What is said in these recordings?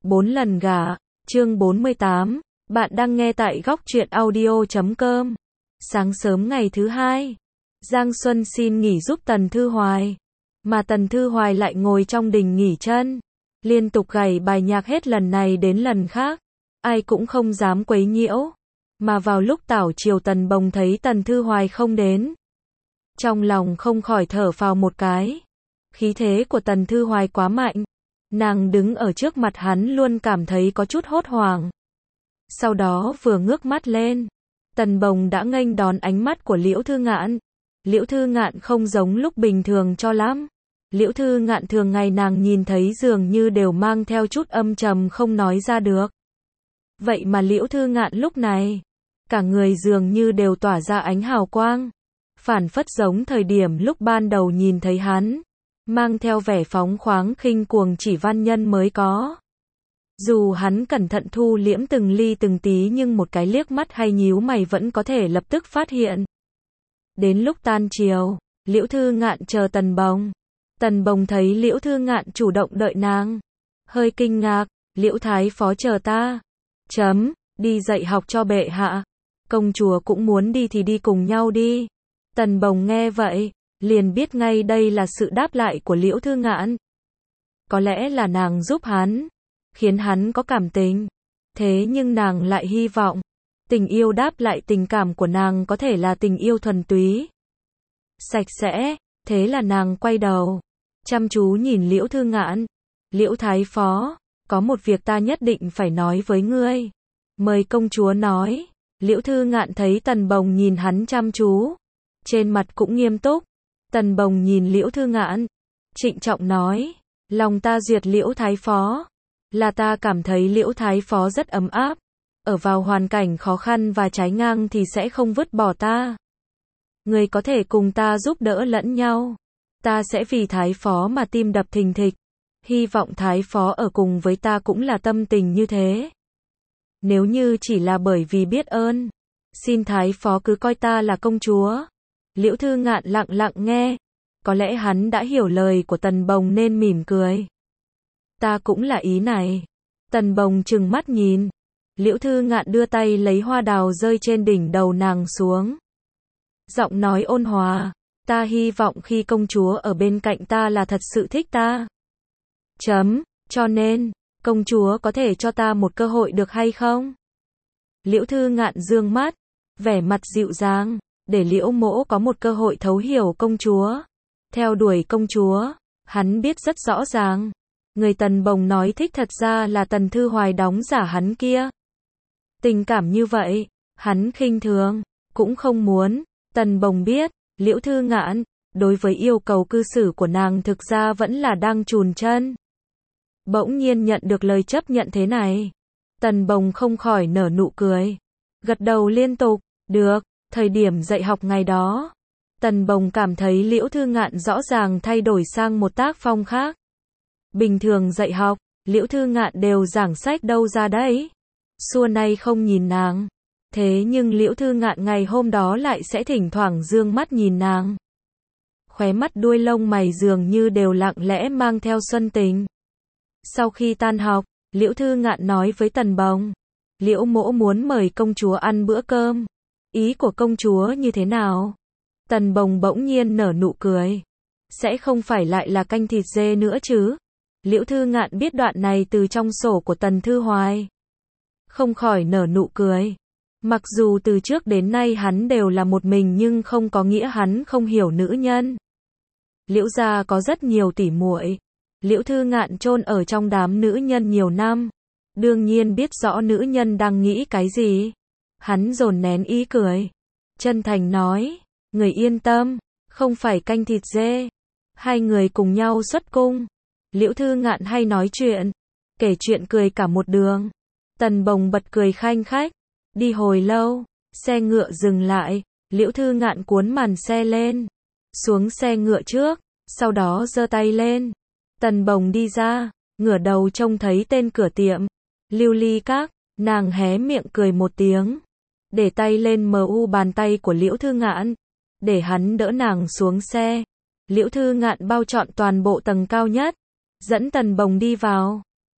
4 lần gả, chương 48, bạn đang nghe tại góc truyện audio.com. Sáng sớm ngày thứ hai, Giang Xuân xin nghỉ giúp Tần Thư Hoài, mà Tần Thư Hoài lại ngồi trong đình nghỉ chân, liên tục gảy bài nhạc hết lần này đến lần khác, ai cũng không dám quấy nhiễu. Mà vào lúc tảo chiều Tần Bồng thấy Tần Thư Hoài không đến, trong lòng không khỏi thở phào một cái. Khí thế của Tần Thư Hoài quá mạnh, nàng đứng ở trước mặt hắn luôn cảm thấy có chút hốt hoảng. Sau đó vừa ngước mắt lên, Tần Bồng đã nghênh đón ánh mắt của Liễu Thư Ngạn. Liễu Thư Ngạn không giống lúc bình thường cho lắm. Liễu Thư Ngạn thường ngày nàng nhìn thấy dường như đều mang theo chút âm trầm không nói ra được. Vậy mà Liễu Thư Ngạn lúc này, cả người dường như đều tỏa ra ánh hào quang, phản phất giống thời điểm lúc ban đầu nhìn thấy hắn, mang theo vẻ phóng khoáng khinh cuồng chỉ văn nhân mới có. Dù hắn cẩn thận thu liễm từng ly từng tí nhưng một cái liếc mắt hay nhíu mày vẫn có thể lập tức phát hiện. Đến lúc tan chiều, Liễu Thư Ngạn chờ Tần Bồng. Tần Bồng thấy Liễu Thư Ngạn chủ động đợi nàng, hơi kinh ngạc. Liễu Thái Phó chờ ta. Đi dạy học cho bệ hạ. Công chúa cũng muốn đi thì đi cùng nhau đi. Tần Bồng nghe vậy, liền biết ngay đây là sự đáp lại của Liễu Thư Ngạn. Có lẽ là nàng giúp hắn, khiến hắn có cảm tình. Thế nhưng nàng lại hy vọng, tình yêu đáp lại tình cảm của nàng có thể là tình yêu thuần túy, sạch sẽ. Thế là nàng quay đầu, chăm chú nhìn Liễu Thư Ngạn. Liễu Thái Phó, có một việc ta nhất định phải nói với ngươi. Mời công chúa nói. Liễu Thư Ngạn thấy Tần Bồng nhìn hắn chăm chú, trên mặt cũng nghiêm túc. Tần Bồng nhìn Liễu Thư Ngạn, trịnh trọng nói, lòng ta duyệt Liễu Thái Phó, là ta cảm thấy Liễu Thái Phó rất ấm áp, ở vào hoàn cảnh khó khăn và trái ngang thì sẽ không vứt bỏ ta. Người có thể cùng ta giúp đỡ lẫn nhau, ta sẽ vì Thái Phó mà tim đập thình thịch, hy vọng Thái Phó ở cùng với ta cũng là tâm tình như thế. Nếu như chỉ là bởi vì biết ơn, xin Thái Phó cứ coi ta là công chúa. Liễu Thư Ngạn lặng lặng nghe, có lẽ hắn đã hiểu lời của Tần Bồng nên mỉm cười. Ta cũng là ý này. Tần Bồng trừng mắt nhìn. Liễu Thư Ngạn đưa tay lấy hoa đào rơi trên đỉnh đầu nàng xuống. Giọng nói ôn hòa, ta hy vọng khi công chúa ở bên cạnh ta là thật sự thích ta. Cho nên, công chúa có thể cho ta một cơ hội được hay không? Liễu Thư Ngạn dương mắt, vẻ mặt dịu dàng, để Liễu Mỗ có một cơ hội thấu hiểu công chúa, theo đuổi công chúa. Hắn biết rất rõ ràng, người Tần Bồng nói thích thật ra là Tần Thư Hoài đóng giả hắn kia. Tình cảm như vậy, hắn khinh thường, cũng không muốn. Tần Bồng biết, Liễu Thư Ngạn, đối với yêu cầu cư xử của nàng thực ra vẫn là đang chùn chân. Bỗng nhiên nhận được lời chấp nhận thế này, Tần Bồng không khỏi nở nụ cười, gật đầu liên tục. Được. Thời điểm dạy học ngày đó, Tần Bồng cảm thấy Liễu Thư Ngạn rõ ràng thay đổi sang một tác phong khác. Bình thường dạy học, Liễu Thư Ngạn đều giảng sách đâu ra đấy, xua nay không nhìn nàng. Thế nhưng Liễu Thư Ngạn ngày hôm đó lại sẽ thỉnh thoảng dương mắt nhìn nàng. Khóe mắt đuôi lông mày dường như đều lặng lẽ mang theo xuân tình. Sau khi tan học, Liễu Thư Ngạn nói với Tần Bồng, Liễu Mỗ muốn mời công chúa ăn bữa cơm. Ý của công chúa như thế nào? Tần Bồng bỗng nhiên nở nụ cười. Sẽ không phải lại là canh thịt dê nữa chứ? Liễu Thư Ngạn biết đoạn này từ trong sổ của Tần Thư Hoài, không khỏi nở nụ cười. Mặc dù từ trước đến nay hắn đều là một mình nhưng không có nghĩa hắn không hiểu nữ nhân. Liễu gia có rất nhiều tỷ muội. Liễu Thư Ngạn chôn ở trong đám nữ nhân nhiều năm, đương nhiên biết rõ nữ nhân đang nghĩ cái gì. Hắn dồn nén ý cười, chân thành nói, người yên tâm, không phải canh thịt dê. Hai người cùng nhau xuất cung. Liễu Thư Ngạn hay nói chuyện, kể chuyện cười cả một đường. Tần Bồng bật cười khanh khách. Đi hồi lâu, xe ngựa dừng lại, Liễu Thư Ngạn cuốn màn xe lên, xuống xe ngựa trước, sau đó giơ tay lên. Tần Bồng đi ra, ngửa đầu trông thấy tên cửa tiệm, Lưu Ly Các, nàng hé miệng cười một tiếng, để tay lên mu bàn tay của Liễu Thư Ngạn, để hắn đỡ nàng xuống xe. Liễu Thư Ngạn bao trọn toàn bộ tầng cao nhất, dẫn Tần Bồng đi vào.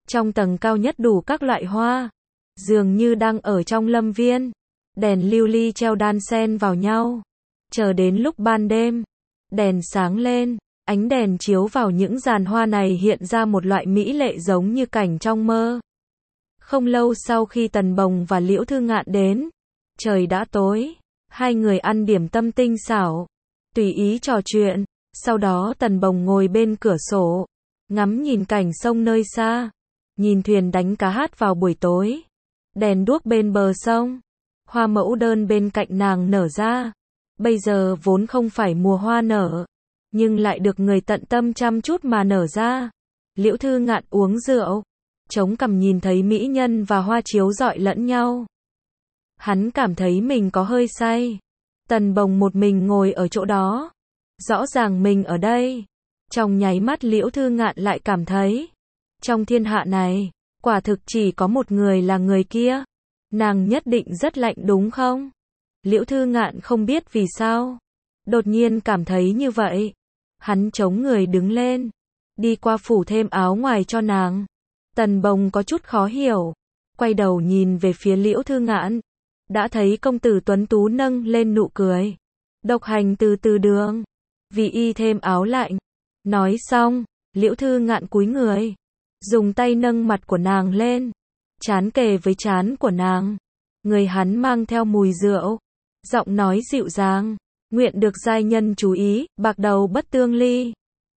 Trong tầng cao nhất đủ các loại hoa, dường như đang ở trong lâm viên. Đèn lưu ly treo đan xen vào nhau. Chờ đến lúc ban đêm, đèn sáng lên, ánh đèn chiếu vào những giàn hoa này hiện ra một loại mỹ lệ giống như cảnh trong mơ. Không lâu sau khi Tần Bồng và Liễu Thư Ngạn đến, trời đã tối, hai người ăn điểm tâm tinh xảo, tùy ý trò chuyện, sau đó Tần Bồng ngồi bên cửa sổ, ngắm nhìn cảnh sông nơi xa, nhìn thuyền đánh cá hát vào buổi tối, đèn đuốc bên bờ sông, hoa mẫu đơn bên cạnh nàng nở ra, bây giờ vốn không phải mùa hoa nở, nhưng lại được người tận tâm chăm chút mà nở ra. Liễu Thư Ngạn uống rượu, chống cằm nhìn thấy mỹ nhân và hoa chiếu rọi lẫn nhau. Hắn cảm thấy mình có hơi say. Tần Bồng một mình ngồi ở chỗ đó. Rõ ràng mình ở đây. Trong nháy mắt Liễu Thư Ngạn lại cảm thấy, trong thiên hạ này, quả thực chỉ có một người là người kia. Nàng nhất định rất lạnh đúng không? Liễu Thư Ngạn không biết vì sao. Đột nhiên cảm thấy như vậy. Hắn chống người đứng lên. Đi qua phủ thêm áo ngoài cho nàng. Tần Bồng có chút khó hiểu. Quay đầu nhìn về phía Liễu Thư Ngạn. Đã thấy công tử tuấn tú nâng lên nụ cười. Độc hành từ từ đường. Vì y thêm áo lạnh. Nói xong, Liễu Thư Ngạn cúi người. Dùng tay nâng mặt của nàng lên. Trán kề với trán của nàng. Người hắn mang theo mùi rượu. Giọng nói dịu dàng. Nguyện được giai nhân chú ý, bạc đầu bất tương ly.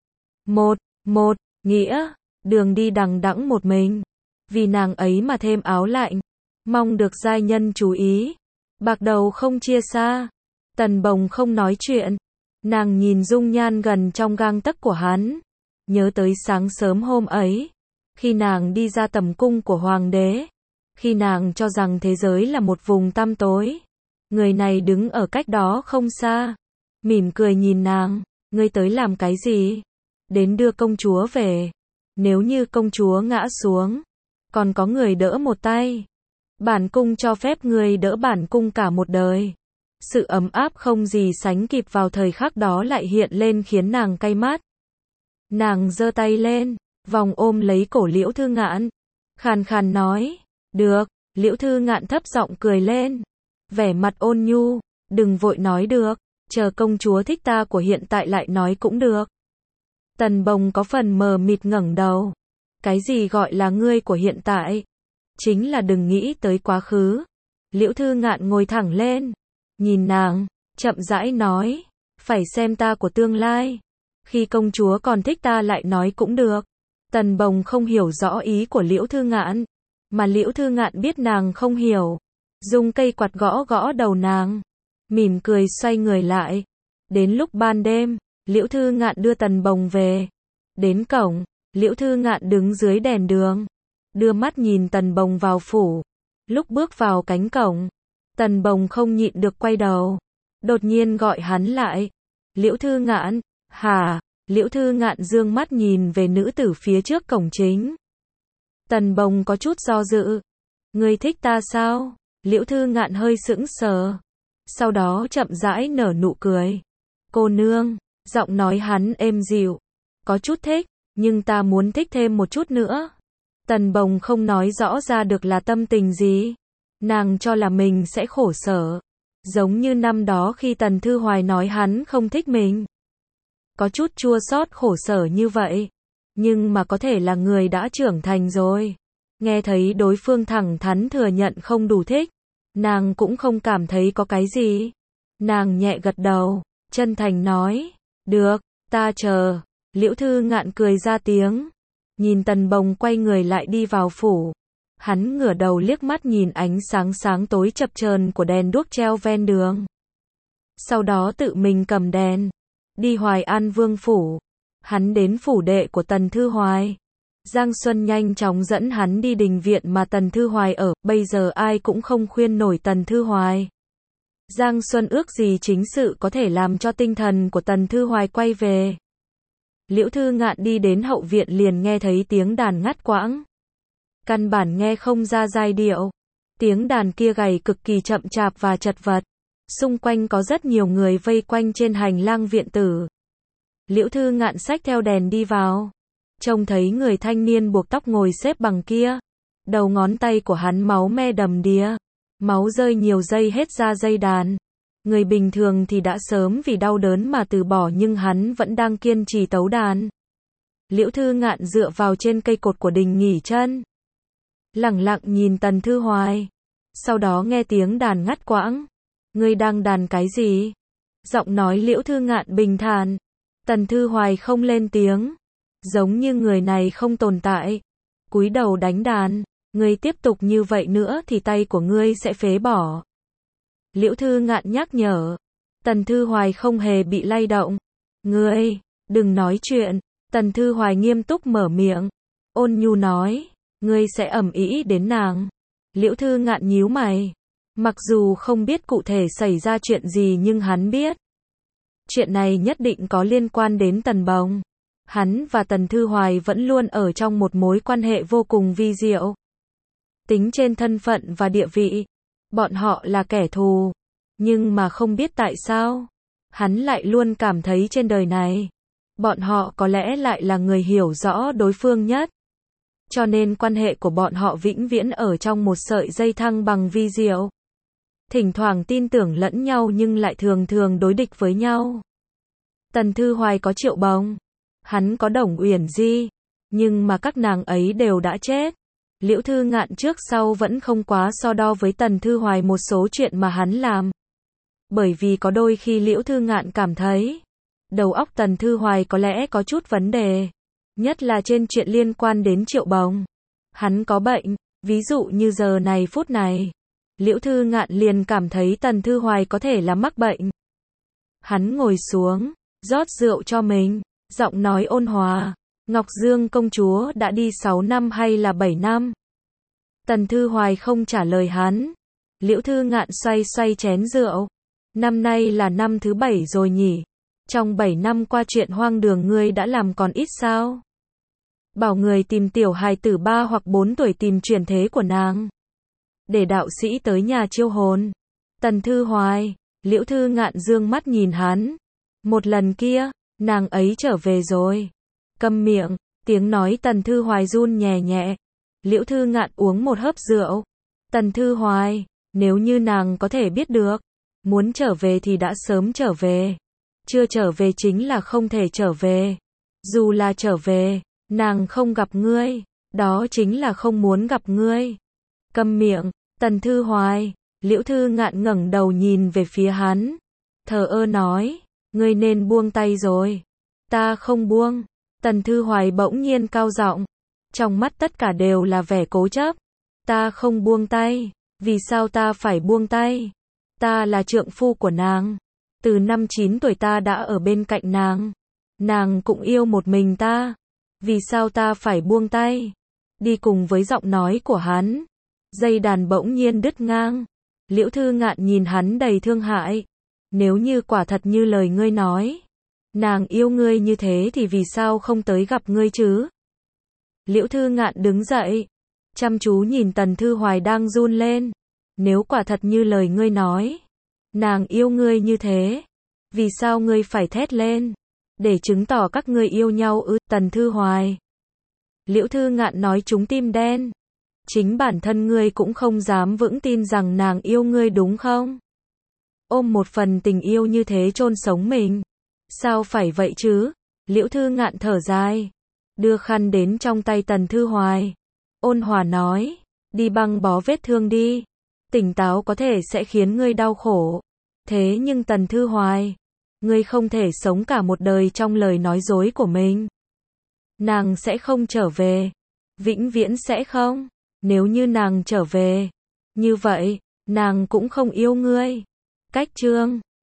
Một, nghĩa, đường đi đằng đẵng một mình. Vì nàng ấy mà thêm áo lạnh. Mong được giai nhân chú ý. Bạc đầu không chia xa. Tần Bồng không nói chuyện. Nàng nhìn dung nhan gần trong gang tấc của hắn. Nhớ tới sáng sớm hôm ấy. Khi nàng đi ra tầm cung của hoàng đế. Khi nàng cho rằng thế giới là một vùng tăm tối. Người này đứng ở cách đó không xa. Mỉm cười nhìn nàng. Ngươi tới làm cái gì? Đến đưa công chúa về. Nếu như công chúa ngã xuống, còn có người đỡ một tay. Bản cung cho phép ngươi đỡ bản cung cả một đời. Sự ấm áp không gì sánh kịp vào thời khắc đó lại hiện lên khiến nàng cay mắt. Nàng giơ tay lên, vòng ôm lấy cổ Liễu Thư Ngạn. Khàn khàn nói, được. Liễu Thư Ngạn thấp giọng cười lên. Vẻ mặt ôn nhu, đừng vội nói được. Chờ công chúa thích ta của hiện tại lại nói cũng được. Tần Bồng có phần mờ mịt ngẩng đầu. Cái gì gọi là ngươi của hiện tại? Chính là đừng nghĩ tới quá khứ. Liễu Thư Ngạn ngồi thẳng lên. Nhìn nàng, chậm rãi nói. Phải xem ta của tương lai. Khi công chúa còn thích ta lại nói cũng được. Tần Bồng không hiểu rõ ý của Liễu Thư Ngạn. Mà Liễu Thư Ngạn biết nàng không hiểu. Dùng cây quạt gõ gõ đầu nàng. Mỉm cười xoay người lại. Đến lúc ban đêm, Liễu Thư Ngạn đưa Tần Bồng về. Đến cổng, Liễu Thư Ngạn đứng dưới đèn đường. Đưa mắt nhìn Tần Bồng vào phủ. Lúc bước vào cánh cổng, Tần Bồng không nhịn được quay đầu. Đột nhiên gọi hắn lại. Liễu Thư Ngạn, hả? Liễu Thư Ngạn dương mắt nhìn về nữ tử phía trước cổng chính. Tần Bồng có chút do dự. Ngươi thích ta sao? Liễu Thư Ngạn hơi sững sờ. Sau đó chậm rãi nở nụ cười. Cô nương, giọng nói hắn êm dịu. Có chút thích, nhưng ta muốn thích thêm một chút nữa. Tần Bồng không nói rõ ra được là tâm tình gì. Nàng cho là mình sẽ khổ sở. Giống như năm đó khi Tần Thư Hoài nói hắn không thích mình. Có chút chua xót khổ sở như vậy. Nhưng mà có thể là người đã trưởng thành rồi. Nghe thấy đối phương thẳng thắn thừa nhận không đủ thích. Nàng cũng không cảm thấy có cái gì. Nàng nhẹ gật đầu, chân thành nói. Được, ta chờ. Liễu Thư Ngạn cười ra tiếng. Nhìn Tần Bồng quay người lại đi vào phủ. Hắn ngửa đầu liếc mắt nhìn ánh sáng sáng tối chập chờn của đèn đuốc treo ven đường. Sau đó tự mình cầm đèn. Đi Hoài An Vương phủ. Hắn đến phủ đệ của Tần Thư Hoài. Giang Xuân nhanh chóng dẫn hắn đi đình viện mà Tần Thư Hoài ở. Bây giờ ai cũng không khuyên nổi Tần Thư Hoài. Giang Xuân ước gì chính sự có thể làm cho tinh thần của Tần Thư Hoài quay về. Liễu Thư Ngạn đi đến hậu viện liền nghe thấy tiếng đàn ngắt quãng. Căn bản nghe không ra giai điệu. Tiếng đàn kia gảy cực kỳ chậm chạp và chật vật. Xung quanh có rất nhiều người vây quanh trên hành lang viện tử. Liễu Thư Ngạn xách theo đèn đi vào. Trông thấy người thanh niên buộc tóc ngồi xếp bằng kia. Đầu ngón tay của hắn máu me đầm đìa. Máu rơi nhiều giây hết ra dây đàn. Người bình thường thì đã sớm vì đau đớn mà từ bỏ, nhưng hắn vẫn đang kiên trì tấu đàn. Liễu Thư Ngạn dựa vào trên cây cột của đình nghỉ chân. Lẳng lặng nhìn Tần Thư Hoài. Sau đó nghe tiếng đàn ngắt quãng. Ngươi đang đàn cái gì? Giọng nói Liễu Thư Ngạn bình thản. Tần Thư Hoài không lên tiếng. Giống như người này không tồn tại. Cúi đầu đánh đàn. Ngươi tiếp tục như vậy nữa thì tay của ngươi sẽ phế bỏ. Liễu Thư Ngạn nhắc nhở. Tần Thư Hoài không hề bị lay động. Ngươi, đừng nói chuyện. Tần Thư Hoài nghiêm túc mở miệng. Ôn nhu nói. Ngươi sẽ ầm ĩ đến nàng. Liễu Thư Ngạn nhíu mày. Mặc dù không biết cụ thể xảy ra chuyện gì nhưng hắn biết. Chuyện này nhất định có liên quan đến Tần Bồng. Hắn và Tần Thư Hoài vẫn luôn ở trong một mối quan hệ vô cùng vi diệu. Tính trên thân phận và địa vị, bọn họ là kẻ thù. Nhưng mà không biết tại sao, hắn lại luôn cảm thấy trên đời này, bọn họ có lẽ lại là người hiểu rõ đối phương nhất. Cho nên quan hệ của bọn họ vĩnh viễn ở trong một sợi dây thăng bằng vi diệu. Thỉnh thoảng tin tưởng lẫn nhau nhưng lại thường thường đối địch với nhau. Tần Thư Hoài có Triệu Bồng, hắn có Đồng Uyển Di, nhưng mà các nàng ấy đều đã chết. Liễu Thư Ngạn trước sau vẫn không quá so đo với Tần Thư Hoài một số chuyện mà hắn làm. Bởi vì có đôi khi Liễu Thư Ngạn cảm thấy, đầu óc Tần Thư Hoài có lẽ có chút vấn đề. Nhất là trên chuyện liên quan đến Triệu Bồng. Hắn có bệnh, ví dụ như giờ này phút này. Liễu Thư Ngạn liền cảm thấy Tần Thư Hoài có thể là mắc bệnh. Hắn ngồi xuống, rót rượu cho mình, giọng nói ôn hòa. Ngọc Dương công chúa đã đi 6 năm hay là 7 năm? Tần Thư Hoài không trả lời hắn. Liễu Thư Ngạn xoay xoay chén rượu. Năm nay là năm thứ 7 rồi nhỉ? Trong 7 năm qua chuyện hoang đường ngươi đã làm còn ít sao? Bảo người tìm tiểu hài tử 3 hoặc 4 tuổi tìm chuyển thế của nàng. Để đạo sĩ tới nhà chiêu hồn. Tần Thư Hoài, Liễu Thư Ngạn dương mắt nhìn hắn. Một lần kia, nàng ấy trở về rồi. Câm miệng, tiếng nói Tần Thư Hoài run nhẹ nhẹ. Liễu Thư Ngạn uống một hớp rượu. Tần Thư Hoài, nếu như nàng có thể biết được, muốn trở về thì đã sớm trở về. Chưa trở về chính là không thể trở về. Dù là trở về, nàng không gặp ngươi, đó chính là không muốn gặp ngươi. Câm miệng, Tần Thư Hoài, Liễu Thư Ngạn ngẩng đầu nhìn về phía hắn. Thờ ơ nói, ngươi nên buông tay rồi. Ta không buông. Tần Thư Hoài bỗng nhiên cao giọng. Trong mắt tất cả đều là vẻ cố chấp. Ta không buông tay. Vì sao ta phải buông tay? Ta là trượng phu của nàng. Từ năm 9 tuổi ta đã ở bên cạnh nàng. Nàng cũng yêu một mình ta. Vì sao ta phải buông tay? Đi cùng với giọng nói của hắn, dây đàn bỗng nhiên đứt ngang. Liễu Thư Ngạn nhìn hắn đầy thương hại. Nếu như quả thật như lời ngươi nói, nàng yêu ngươi như thế thì vì sao không tới gặp ngươi chứ? Liễu Thư Ngạn đứng dậy, chăm chú nhìn Tần Thư Hoài đang run lên. Nếu quả thật như lời ngươi nói, nàng yêu ngươi như thế, vì sao ngươi phải thét lên? Để chứng tỏ các ngươi yêu nhau ư? Tần Thư Hoài. Liễu Thư Ngạn nói trúng tim đen. Chính bản thân ngươi cũng không dám vững tin rằng nàng yêu ngươi đúng không? Ôm một phần tình yêu như thế chôn sống mình. Sao phải vậy chứ? Liễu Thư Ngạn thở dài, đưa khăn đến trong tay Tần Thư Hoài. Ôn hòa nói, đi băng bó vết thương đi. Tỉnh táo có thể sẽ khiến ngươi đau khổ. Thế nhưng Tần Thư Hoài, ngươi không thể sống cả một đời trong lời nói dối của mình. Nàng sẽ không trở về. Vĩnh viễn sẽ không. Nếu như nàng trở về, như vậy, nàng cũng không yêu ngươi. Cách chương